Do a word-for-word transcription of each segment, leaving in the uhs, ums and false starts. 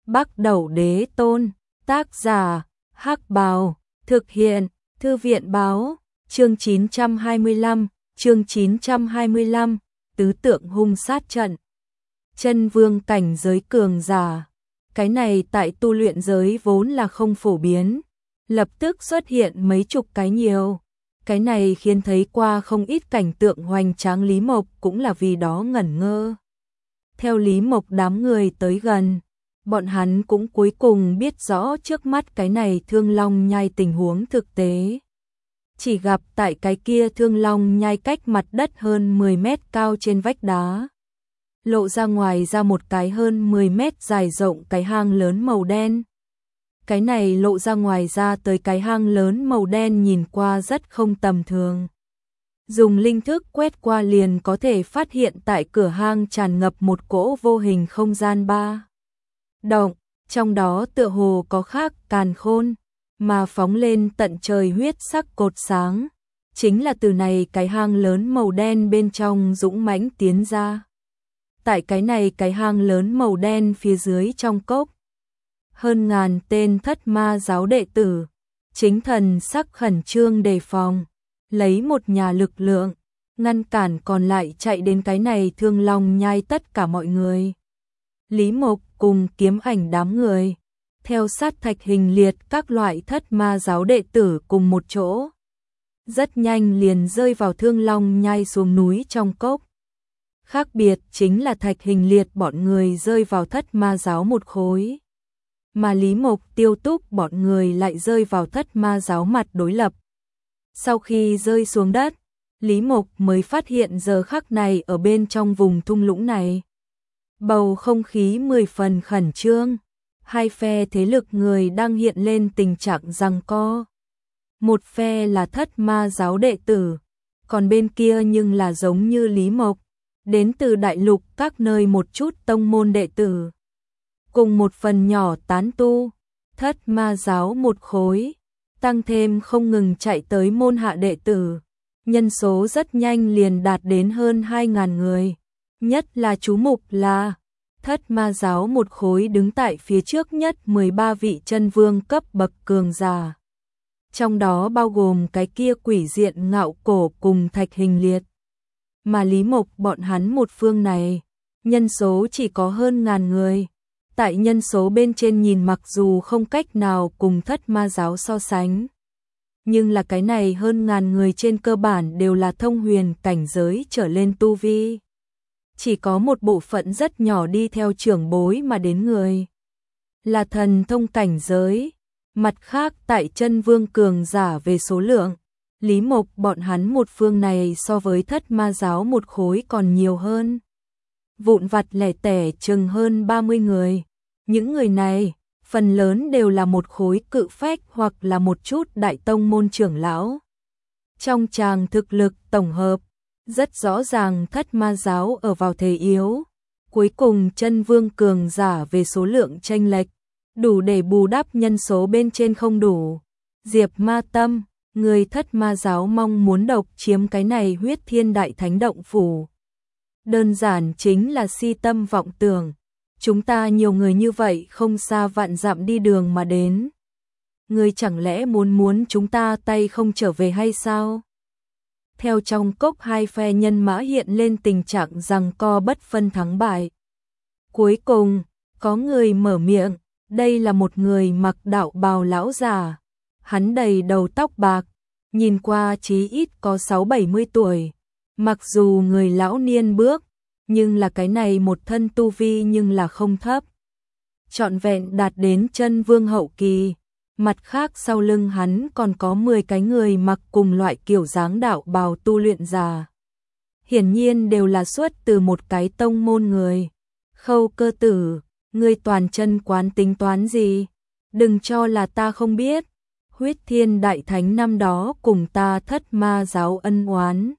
Bắc Đẩu Đế Tôn, tác giả, Hắc Bào, thực hiện, Thư viện báo, chương chín trăm hai mươi lăm, chương chín trăm hai mươi lăm, tứ tượng hung sát trận. Chân vương cảnh giới cường giả, cái này tại tu luyện giới vốn là không phổ biến, lập tức xuất hiện mấy chục cái nhiều. Cái này khiến thấy qua không ít cảnh tượng hoành tráng, Lý Mộc cũng là vì đó ngẩn ngơ. Theo Lý Mộc đám người tới gần, bọn hắn cũng cuối cùng biết rõ trước mắt cái này Thương Long Nhai tình huống thực tế. Chỉ gặp tại cái kia Thương Long Nhai cách mặt đất hơn mười mét cao trên vách đá, lộ ra ngoài ra một cái hơn mười mét dài rộng cái hang lớn màu đen. Cái này lộ ra ngoài ra tới cái hang lớn màu đen nhìn qua rất không tầm thường. Dùng linh thức quét qua liền có thể phát hiện tại cửa hang tràn ngập một cỗ vô hình không gian ba động, trong đó tựa hồ có khác càn khôn, mà phóng lên tận trời huyết sắc cột sáng, chính là từ này cái hang lớn màu đen bên trong dũng mãnh tiến ra. Tại cái này cái hang lớn màu đen phía dưới trong cốc, hơn ngàn tên thất ma giáo đệ tử, chính thần sắc khẩn trương đề phòng, lấy một nhà lực lượng, ngăn cản còn lại chạy đến cái này Thương Long Nhai tất cả mọi người. Lý Mộc cùng Kiếm Ảnh đám người, theo sát Thạch Hình Liệt các loại thất ma giáo đệ tử cùng một chỗ. Rất nhanh liền rơi vào Thương Long Nhai xuống núi trong cốc. Khác biệt chính là Thạch Hình Liệt bọn người rơi vào thất ma giáo một khối, mà Lý Mộc Tiêu Túc bọn người lại rơi vào thất ma giáo mặt đối lập. Sau khi rơi xuống đất, Lý Mộc mới phát hiện giờ khắc này ở bên trong vùng thung lũng này, bầu không khí mười phần khẩn trương, hai phe thế lực người đang hiện lên tình trạng giằng co. Một phe là thất ma giáo đệ tử, còn bên kia nhưng là giống như Lý Mộc, đến từ đại lục các nơi một chút tông môn đệ tử, cùng một phần nhỏ tán tu, thất ma giáo một khối, tăng thêm không ngừng chạy tới môn hạ đệ tử, nhân số rất nhanh liền đạt đến hơn hai ngàn người. Nhất là chú mục là thất ma giáo một khối đứng tại phía trước nhất mười ba vị chân vương cấp bậc cường giả, trong đó bao gồm cái kia quỷ diện Ngạo Cổ cùng Thạch Hình Liệt. Mà Lý Mộc bọn hắn một phương này, nhân số chỉ có hơn ngàn người. Tại nhân số bên trên nhìn mặc dù không cách nào cùng thất ma giáo so sánh, nhưng là cái này hơn ngàn người trên cơ bản đều là thông huyền cảnh giới trở lên tu vi. Chỉ có một bộ phận rất nhỏ đi theo trưởng bối mà đến người là thần thông cảnh giới. Mặt khác tại chân vương cường giả về số lượng, Lý Mộc bọn hắn một phương này so với thất ma giáo một khối còn nhiều hơn. Vụn vặt lẻ tẻ chừng hơn ba mươi người. Những người này, phần lớn đều là một khối cự phách hoặc là một chút đại tông môn trưởng lão. Trong tràng thực lực tổng hợp, rất rõ ràng thất ma giáo ở vào thế yếu. Cuối cùng chân vương cường giả về số lượng chênh lệch, đủ để bù đắp nhân số bên trên không đủ. Diệp Ma Tâm, người thất ma giáo mong muốn độc chiếm cái này huyết thiên đại thánh động phủ. Đơn giản chính là si tâm vọng tưởng. Chúng ta nhiều người như vậy không xa vạn dặm đi đường mà đến. Người chẳng lẽ muốn muốn chúng ta tay không trở về hay sao? Theo trong cốc hai phe nhân mã hiện lên tình trạng giằng co bất phân thắng bại. Cuối cùng, có người mở miệng, đây là một người mặc đạo bào lão già. Hắn đầy đầu tóc bạc, nhìn qua chí ít có sáu bảy mươi tuổi. Mặc dù người lão niên bước, nhưng là cái này một thân tu vi nhưng là không thấp, trọn vẹn đạt đến chân vương hậu kỳ. Mặt khác sau lưng hắn còn có mười cái người mặc cùng loại kiểu dáng đạo bào tu luyện giả, hiển nhiên đều là xuất từ một cái tông môn người. Khâu Cơ Tử, ngươi toàn chân quán tính toán gì? Đừng cho là ta không biết. Huyết thiên đại thánh năm đó cùng ta thất ma giáo ân oán,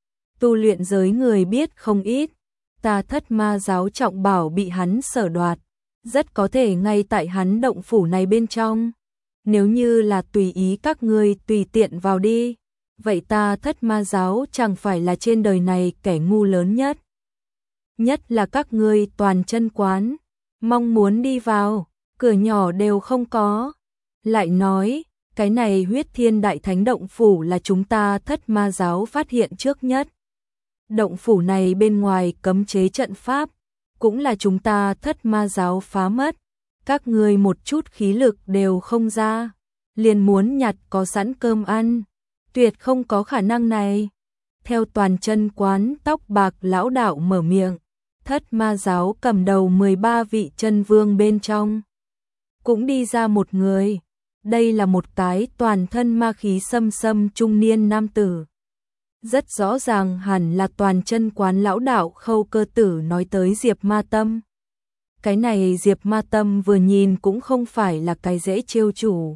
tu luyện giới người biết không ít. Ta thất ma giáo trọng bảo bị hắn sở đoạt, rất có thể ngay tại hắn động phủ này bên trong. Nếu như là tùy ý các ngươi tùy tiện vào đi, vậy ta thất ma giáo chẳng phải là trên đời này kẻ ngu lớn nhất. Nhất là các ngươi toàn chân quán, mong muốn đi vào, cửa nhỏ đều không có. Lại nói, cái này Huyết Thiên Đại Thánh động phủ là chúng ta Thất Ma giáo phát hiện trước nhất. Động phủ này bên ngoài cấm chế trận pháp, cũng là chúng ta Thất Ma giáo phá mất. Các ngươi một chút khí lực đều không ra, liền muốn nhặt có sẵn cơm ăn, tuyệt không có khả năng này. Theo Toàn Chân Quán tóc bạc lão đạo mở miệng, Thất Ma giáo cầm đầu mười ba vị chân vương bên trong, cũng đi ra một người. Đây là một cái toàn thân ma khí xâm xâm trung niên nam tử. Rất rõ ràng hẳn là Toàn Chân Quán lão đạo Khâu Cơ Tử nói tới Diệp Ma Tâm. Cái này Diệp Ma Tâm vừa nhìn cũng không phải là cái dễ trêu chủ.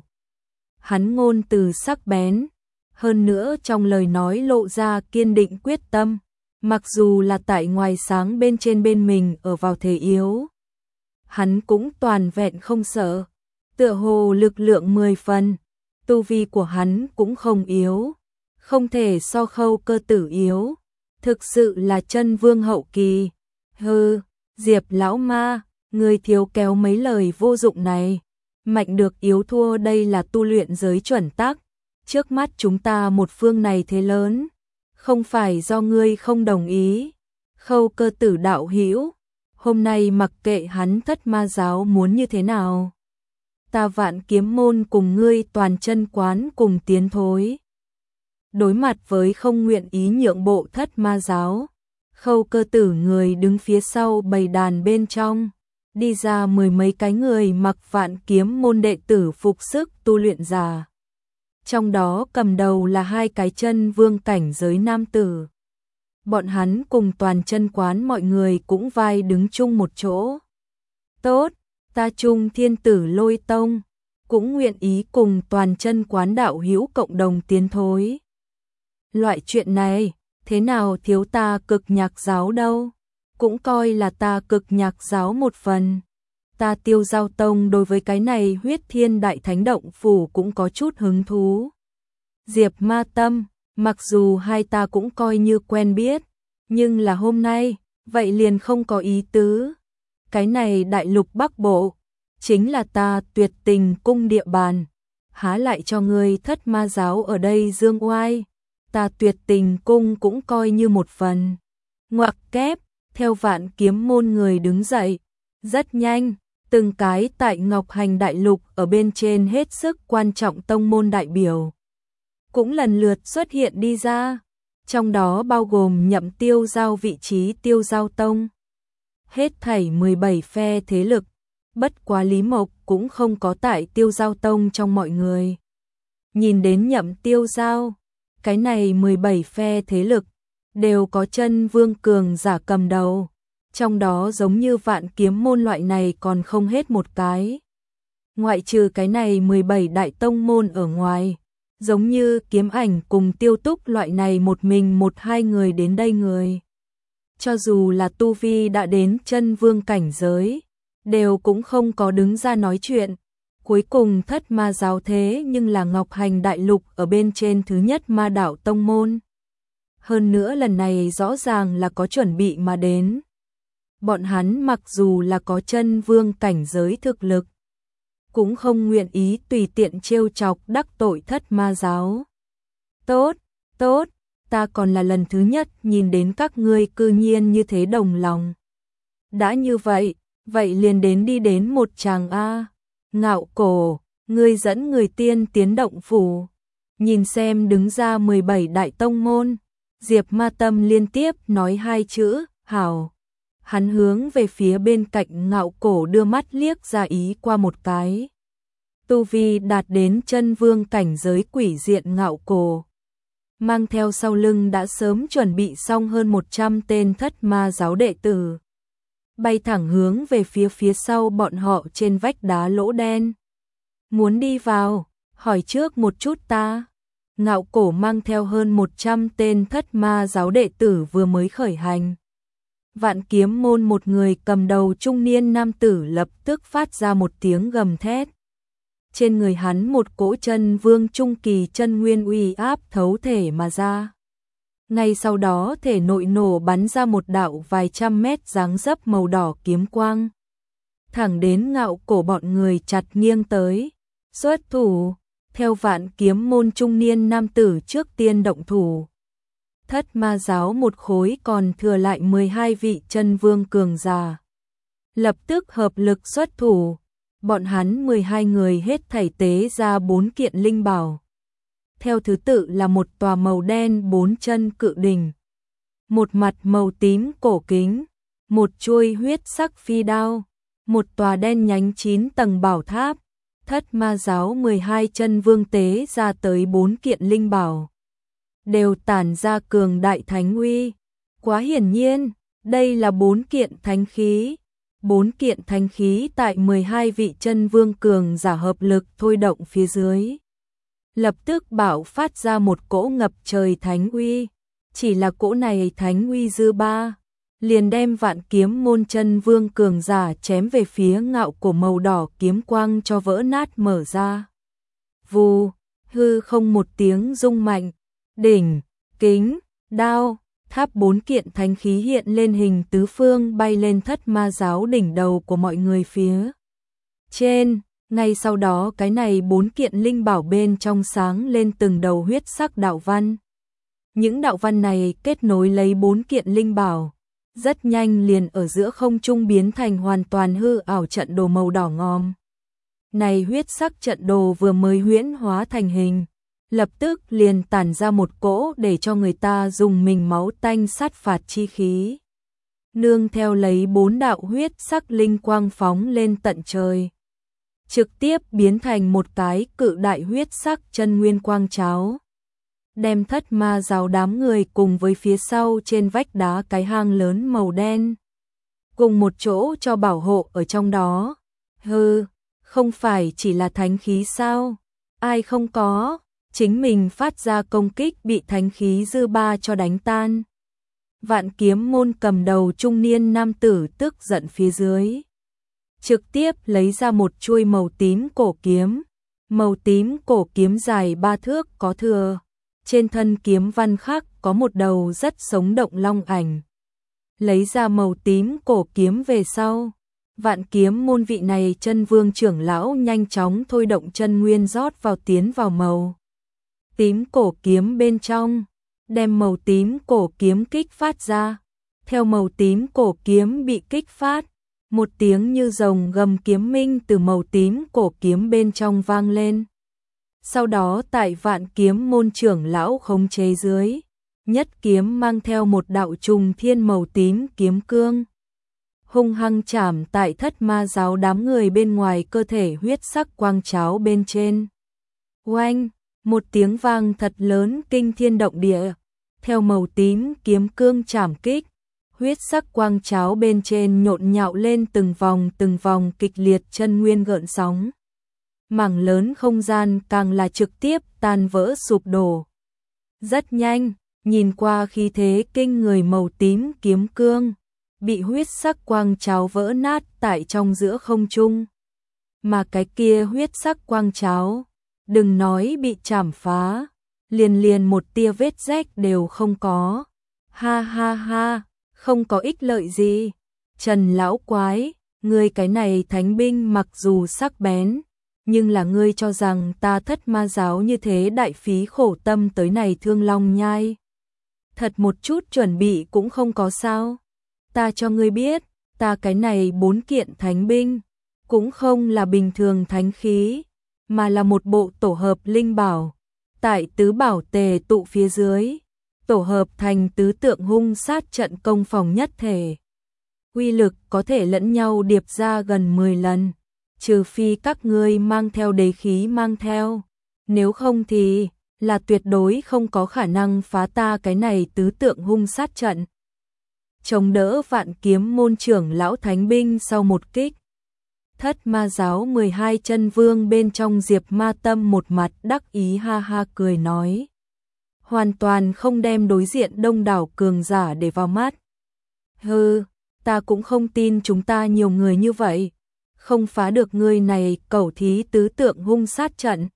Hắn ngôn từ sắc bén, hơn nữa trong lời nói lộ ra kiên định quyết tâm, mặc dù là tại ngoài sáng bên trên bên mình ở vào thế yếu, hắn cũng toàn vẹn không sợ, tựa hồ lực lượng mười phần, tu vi của hắn cũng không yếu, không thể so Khâu Cơ Tử yếu, thực sự là chân vương hậu kỳ. Hừ, Diệp lão ma, người thiếu kéo mấy lời vô dụng này, mạnh được yếu thua đây là tu luyện giới chuẩn tắc, trước mắt chúng ta một phương này thế lớn, không phải do ngươi không đồng ý. Khâu Cơ Tử đạo hữu, hôm nay mặc kệ hắn Thất Ma giáo muốn như thế nào, ta Vạn Kiếm môn cùng ngươi Toàn Chân Quán cùng tiến thối. Đối mặt với không nguyện ý nhượng bộ Thất Ma giáo, Khâu Cơ Tử người đứng phía sau bầy đàn bên trong, đi ra mười mấy cái người mặc Vạn Kiếm môn đệ tử phục sức tu luyện giả. Trong đó cầm đầu là hai cái chân vương cảnh giới nam tử. Bọn hắn cùng Toàn Chân Quán mọi người cũng vai đứng chung một chỗ. Tốt, ta Trung Thiên Tử Lôi Tông cũng nguyện ý cùng Toàn Chân Quán đạo hữu cộng đồng tiến thối. Loại chuyện này, thế nào thiếu ta Cực Nhạc giáo đâu, cũng coi là ta Cực Nhạc giáo một phần. Ta Tiêu Giao Tông đối với cái này Huyết Thiên Đại Thánh động phủ cũng có chút hứng thú. Diệp Ma Tâm, mặc dù hai ta cũng coi như quen biết, nhưng là hôm nay, vậy liền không có ý tứ. Cái này đại lục Bắc Bộ, chính là ta Tuyệt Tình cung địa bàn, há lại cho ngươi Thất Ma giáo ở đây dương oai, ta Tuyệt Tình cung cũng coi như một phần. Ngoặc kép, theo Vạn Kiếm môn người đứng dậy, rất nhanh, từng cái tại Ngọc Hành đại lục ở bên trên hết sức quan trọng tông môn đại biểu cũng lần lượt xuất hiện đi ra, trong đó bao gồm nhậm Tiêu Giao vị trí Tiêu Giao Tông. Hết thảy mười bảy phe thế lực, bất quá Lý Mộc cũng không có tại Tiêu Giao Tông trong mọi người. Nhìn đến nhậm Tiêu Giao, cái này mười bảy phe thế lực đều có chân vương cường giả cầm đầu, trong đó giống như Vạn Kiếm môn loại này còn không hết một cái. Ngoại trừ cái này mười bảy đại tông môn ở ngoài, giống như Kiếm Ảnh cùng Tiêu Túc loại này một mình một hai người đến đây người. Cho dù là tu vi đã đến chân vương cảnh giới, đều cũng không có đứng ra nói chuyện. Cuối cùng Thất Ma giáo thế nhưng là Ngọc Hành đại lục ở bên trên thứ nhất ma đạo tông môn. Hơn nữa lần này rõ ràng là có chuẩn bị mà đến. Bọn hắn mặc dù là có chân vương cảnh giới thực lực, cũng không nguyện ý tùy tiện trêu chọc đắc tội Thất Ma giáo. Tốt, tốt, ta còn là lần thứ nhất nhìn đến các ngươi cư nhiên như thế đồng lòng. Đã như vậy, vậy liền đến đi đến một tràng A. Ngạo Cổ, ngươi dẫn người tiên tiến động phủ. Nhìn xem đứng ra mười bảy đại tông môn, Diệp Ma Tâm liên tiếp nói hai chữ, hảo. Hắn hướng về phía bên cạnh Ngạo Cổ đưa mắt liếc ra ý qua một cái. Tu vi đạt đến chân vương cảnh giới quỷ diện Ngạo Cổ, mang theo sau lưng đã sớm chuẩn bị xong hơn một trăm tên Thất Ma giáo đệ tử, bay thẳng hướng về phía phía sau bọn họ trên vách đá lỗ đen. Muốn đi vào, hỏi trước một chút ta. Ngạo Cổ mang theo hơn một trăm tên Thất Ma giáo đệ tử vừa mới khởi hành. Vạn Kiếm môn một người cầm đầu trung niên nam tử lập tức phát ra một tiếng gầm thét. Trên người hắn một cỗ chân vương trung kỳ chân nguyên uy áp thấu thể mà ra. Ngay sau đó thể nội nổ bắn ra một đạo vài trăm mét dáng dấp màu đỏ kiếm quang. thẳng đến Ngạo Cổ bọn người chặt nghiêng tới. Xuất thủ, theo Vạn Kiếm môn trung niên nam tử trước tiên động thủ. Thất ma giáo một khối còn thừa lại mười hai vị chân vương cường giả. Lập tức hợp lực xuất thủ, bọn hắn mười hai người hết thảy tế ra bốn kiện linh bảo. Theo thứ tự là một tòa màu đen bốn chân cự đỉnh, một mặt màu tím cổ kính, một chuôi huyết sắc phi đao, một tòa đen nhánh chín tầng bảo tháp. Thất ma giáo mười hai chân vương tế ra tới bốn kiện linh bảo, đều tản ra cường đại thánh uy. Quá hiển nhiên, đây là bốn kiện thánh khí. Bốn kiện thánh khí tại mười hai vị chân vương cường giả hợp lực thôi động phía dưới, lập tức bạo phát ra một cỗ ngập trời thánh uy. Chỉ là cỗ này thánh uy dư ba, liền đem Vạn Kiếm môn chân vương cường giả chém về phía Ngạo Cổ màu đỏ kiếm quang cho vỡ nát mở ra. Vù, hư không một tiếng rung mạnh, đỉnh, kính, đao, tháp bốn kiện thánh khí hiện lên hình tứ phương bay lên thất ma giáo đỉnh đầu của mọi người phía trên. Ngay sau đó cái này bốn kiện linh bảo bên trong sáng lên từng đầu huyết sắc đạo văn. Những đạo văn này kết nối lấy bốn kiện linh bảo, rất nhanh liền ở giữa không trung biến thành hoàn toàn hư ảo trận đồ màu đỏ ngòm. Này huyết sắc trận đồ vừa mới huyễn hóa thành hình, lập tức liền tản ra một cỗ để cho người ta dùng mình máu tanh sát phạt chi khí. Nương theo lấy bốn đạo huyết sắc linh quang phóng lên tận trời, trực tiếp biến thành một cái cự đại huyết sắc chân nguyên quang cháo, đem thất ma giáo đám người cùng với phía sau trên vách đá cái hang lớn màu đen cùng một chỗ cho bảo hộ ở trong đó. Hừ, không phải chỉ là thánh khí sao? Ai không có, chính mình phát ra công kích bị thánh khí dư ba cho đánh tan. Vạn Kiếm môn cầm đầu trung niên nam tử tức giận phía dưới, trực tiếp lấy ra một chuôi màu tím cổ kiếm. Màu tím cổ kiếm dài ba thước có thừa, trên thân kiếm văn khắc có một đầu rất sống động long ảnh. Lấy ra màu tím cổ kiếm về sau, Vạn Kiếm môn vị này chân vương trưởng lão nhanh chóng thôi động chân nguyên rót vào tiến vào màu tím cổ kiếm bên trong, đem màu tím cổ kiếm kích phát ra. Theo màu tím cổ kiếm bị kích phát, một tiếng như rồng gầm kiếm minh từ màu tím cổ kiếm bên trong vang lên. Sau đó tại Vạn Kiếm môn trưởng lão khống chế dưới, nhất kiếm mang theo một đạo trùng thiên màu tím kiếm cương, hung hăng chạm tại thất ma giáo đám người bên ngoài cơ thể huyết sắc quang cháo bên trên. Oanh, một tiếng vang thật lớn kinh thiên động địa. Theo màu tím kiếm cương chạm kích, huyết sắc quang cháo bên trên nhộn nhạo lên từng vòng từng vòng kịch liệt chân nguyên gợn sóng. Mảng lớn không gian càng là trực tiếp tan vỡ sụp đổ. Rất nhanh, nhìn qua khí thế kinh người màu tím kiếm cương, bị huyết sắc quang cháo vỡ nát tại trong giữa không trung. Mà cái kia huyết sắc quang cháo, đừng nói bị chảm phá, liền liền một tia vết rách đều không có. Ha ha ha, không có ích lợi gì. Trần lão quái, ngươi cái này thánh binh mặc dù sắc bén, nhưng là ngươi cho rằng ta thất ma giáo như thế đại phí khổ tâm tới này Thương Long nhai. Thật một chút chuẩn bị cũng không có sao. Ta cho ngươi biết, ta cái này bốn kiện thánh binh, cũng không là bình thường thánh khí, mà là một bộ tổ hợp linh bảo. Tại tứ bảo tề tụ phía dưới, tổ hợp thành tứ tượng hung sát trận công phòng nhất thể. Uy lực có thể lẫn nhau điệp ra gần mười lần, trừ phi các ngươi mang theo đế khí mang theo, nếu không thì là tuyệt đối không có khả năng phá ta cái này tứ tượng hung sát trận. Chống đỡ Vạn Kiếm môn trưởng lão thánh binh sau một kích, thất ma giáo mười hai chân vương bên trong Diệp Ma Tâm một mặt đắc ý ha ha cười nói, hoàn toàn không đem đối diện đông đảo cường giả để vào mắt. Hừ, ta cũng không tin chúng ta nhiều người như vậy, không phá được ngươi này cẩu thí tứ tượng hung sát trận.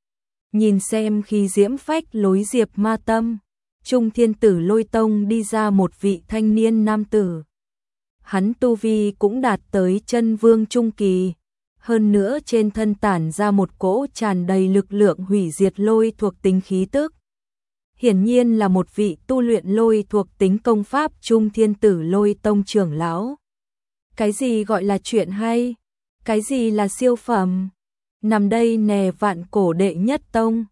Nhìn xem khi diễm phách lối Diệp Ma Tâm, Trung Thiên Tử Lôi Tông đi ra một vị thanh niên nam tử. hắn tu vi cũng đạt tới chân vương trung kỳ. Hơn nữa trên thân tản ra một cỗ tràn đầy lực lượng hủy diệt lôi thuộc tính khí tức. Hiển nhiên là một vị tu luyện lôi thuộc tính công pháp Trung Thiên Tử Lôi Tông trưởng lão. Cái gì gọi là chuyện hay? Cái gì là siêu phẩm? Nằm đây nè vạn cổ đệ nhất tông.